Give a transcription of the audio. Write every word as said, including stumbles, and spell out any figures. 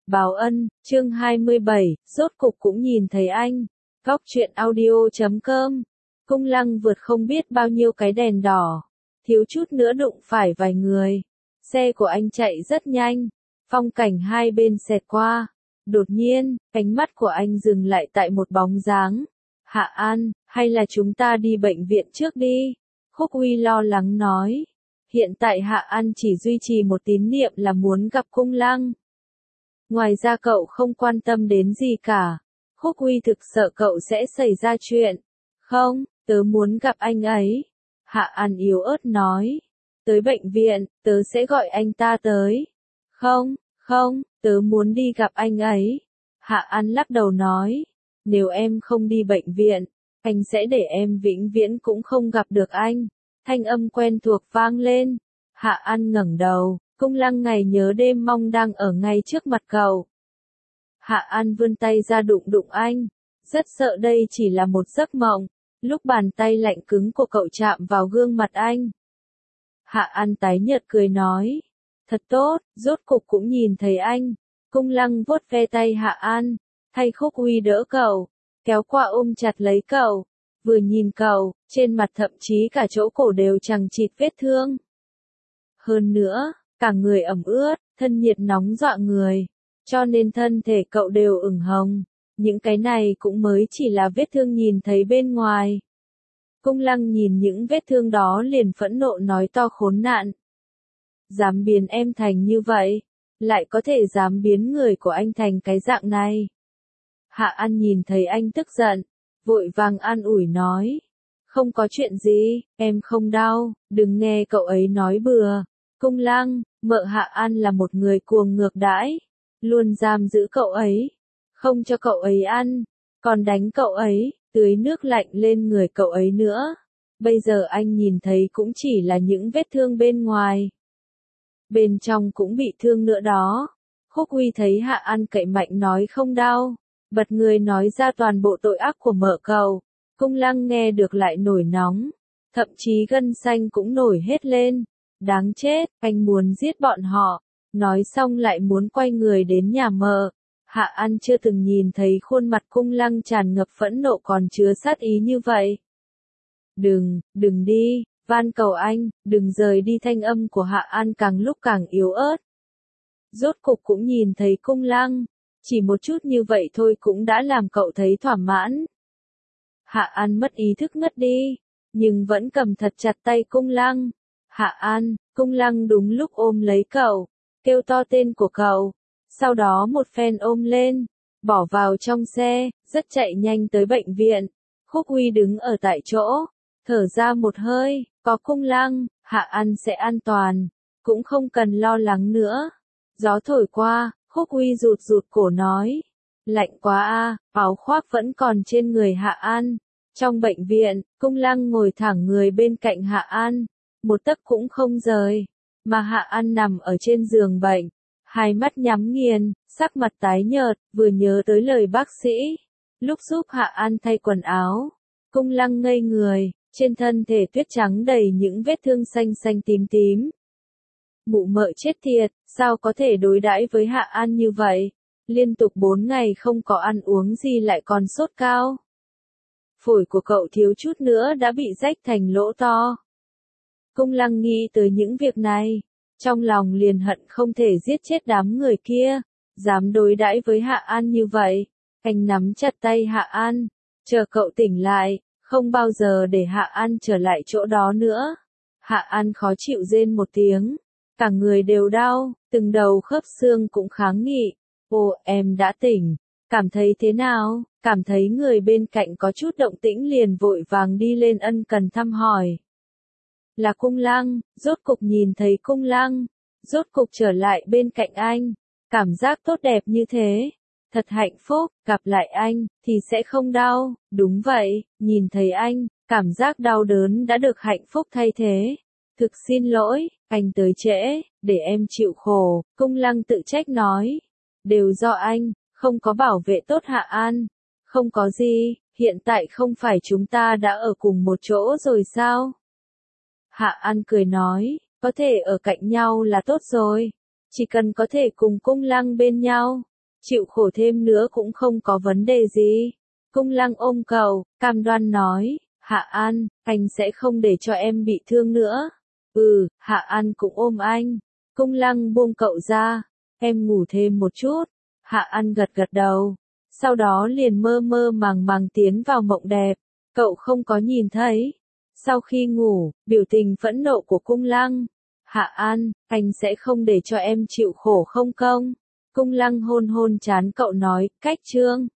Báo ân, chương hai mươi bảy, rốt cục cũng nhìn thấy anh. Góc truyện audio chấm com. Cung Lăng vượt không biết bao nhiêu cái đèn đỏ, thiếu chút nữa đụng phải vài người. Xe của anh chạy rất nhanh, phong cảnh hai bên xẹt qua. Đột nhiên, ánh mắt của anh dừng lại tại một bóng dáng. Hạ An, hay là chúng ta đi bệnh viện trước đi? Khúc Uy lo lắng nói. Hiện tại Hạ An chỉ duy trì một tín niệm là muốn gặp Cung Lăng. Ngoài ra cậu không quan tâm đến gì cả. Khúc Uy thực sợ cậu sẽ xảy ra chuyện. Không, tớ muốn gặp anh ấy. Hạ An yếu ớt nói. Tới bệnh viện, tớ sẽ gọi anh ta tới. Không, không, tớ muốn đi gặp anh ấy. Hạ An lắc đầu nói. Nếu em không đi bệnh viện, anh sẽ để em vĩnh viễn cũng không gặp được anh. Thanh âm quen thuộc vang lên. Hạ An ngẩng đầu. Cung Lăng ngày nhớ đêm mong đang ở ngay trước mặt cậu. Hạ An vươn tay ra đụng đụng anh. Rất sợ đây chỉ là một giấc mộng. Lúc bàn tay lạnh cứng của cậu chạm vào gương mặt anh. Hạ An tái nhợt cười nói. Thật tốt, rốt cục cũng nhìn thấy anh. Cung Lăng vuốt ve tay Hạ An. Thay Khúc Uy đỡ cậu. Kéo qua ôm chặt lấy cậu. Vừa nhìn cậu, trên mặt thậm chí cả chỗ cổ đều chằng chịt vết thương. Hơn nữa, cả người ẩm ướt, thân nhiệt nóng dọa người, cho nên thân thể cậu đều ửng hồng. Những cái này cũng mới chỉ là vết thương nhìn thấy bên ngoài. Cung Lăng nhìn những vết thương đó liền phẫn nộ nói to khốn nạn. Dám biến em thành như vậy, lại có thể dám biến người của anh thành cái dạng này. Hạ An nhìn thấy anh tức giận, vội vàng an ủi nói. Không có chuyện gì, em không đau, đừng nghe cậu ấy nói bừa. Cung Lăng, mợ Hạ An là một người cuồng ngược đãi, luôn giam giữ cậu ấy, không cho cậu ấy ăn, còn đánh cậu ấy, tưới nước lạnh lên người cậu ấy nữa. Bây giờ anh nhìn thấy cũng chỉ là những vết thương bên ngoài. Bên trong cũng bị thương nữa đó. Khúc Uy thấy Hạ An cậy mạnh nói không đau, bật người nói ra toàn bộ tội ác của mợ cậu. Cung Lăng nghe được lại nổi nóng, thậm chí gân xanh cũng nổi hết lên. Đáng chết, anh muốn giết bọn họ. Nói xong lại muốn quay người đến nhà mợ. Hạ An chưa từng nhìn thấy khuôn mặt Cung Lăng tràn ngập phẫn nộ còn chứa sát ý như vậy. Đừng, đừng đi, van cầu anh, đừng rời đi. Thanh âm của Hạ An càng lúc càng yếu ớt. Rốt cục cũng nhìn thấy Cung Lăng. Chỉ một chút như vậy thôi cũng đã làm cậu thấy thỏa mãn. Hạ An mất ý thức ngất đi, nhưng vẫn cầm thật chặt tay Cung Lăng. Hạ An, Cung Lăng đúng lúc ôm lấy cậu, kêu to tên của cậu, sau đó một phen ôm lên, bỏ vào trong xe, rất chạy nhanh tới bệnh viện. Khúc Uy đứng ở tại chỗ, thở ra một hơi, có Cung Lăng, Hạ An sẽ an toàn, cũng không cần lo lắng nữa. Gió thổi qua, Khúc Uy rụt rụt cổ nói, lạnh quá a, áo khoác vẫn còn trên người Hạ An. Trong bệnh viện, Cung Lăng ngồi thẳng người bên cạnh Hạ An, một tấc cũng không rời, mà Hạ An nằm ở trên giường bệnh, hai mắt nhắm nghiền, sắc mặt tái nhợt, vừa nhớ tới lời bác sĩ. Lúc giúp Hạ An thay quần áo, Cung Lăng ngây người, trên thân thể tuyết trắng đầy những vết thương xanh xanh tím tím. Mụ mợ chết tiệt, sao có thể đối đãi với Hạ An như vậy? Liên tục bốn ngày không có ăn uống gì lại còn sốt cao. Phổi của cậu thiếu chút nữa đã bị rách thành lỗ to. Cung Lăng nghĩ tới những việc này, trong lòng liền hận không thể giết chết đám người kia, dám đối đãi với Hạ An như vậy. Anh nắm chặt tay Hạ An, chờ cậu tỉnh lại, không bao giờ để Hạ An trở lại chỗ đó nữa. Hạ An khó chịu rên một tiếng, cả người đều đau, từng đầu khớp xương cũng kháng nghị. Ồ, em đã tỉnh, cảm thấy thế nào? Cảm thấy người bên cạnh có chút động tĩnh liền vội vàng đi lên ân cần thăm hỏi. Là Cung Lăng, rốt cục nhìn thấy Cung Lăng, rốt cục trở lại bên cạnh anh, cảm giác tốt đẹp như thế, thật hạnh phúc, gặp lại anh, thì sẽ không đau, đúng vậy, nhìn thấy anh, cảm giác đau đớn đã được hạnh phúc thay thế. Thực xin lỗi, anh tới trễ, để em chịu khổ, Cung Lăng tự trách nói, đều do anh, không có bảo vệ tốt Hạ An, không có gì, hiện tại không phải chúng ta đã ở cùng một chỗ rồi sao? Hạ An cười nói, có thể ở cạnh nhau là tốt rồi, chỉ cần có thể cùng Cung Lăng bên nhau, chịu khổ thêm nữa cũng không có vấn đề gì. Cung Lăng ôm cậu, cam đoan nói, Hạ An, anh sẽ không để cho em bị thương nữa. Ừ, Hạ An cũng ôm anh. Cung Lăng buông cậu ra, em ngủ thêm một chút. Hạ An gật gật đầu, sau đó liền mơ mơ màng màng tiến vào mộng đẹp. Cậu không có nhìn thấy. Sau khi ngủ, biểu tình phẫn nộ của Cung Lăng. Hạ An, anh sẽ không để cho em chịu khổ không công. Cung Lăng hôn hôn trán cậu nói, cách chương.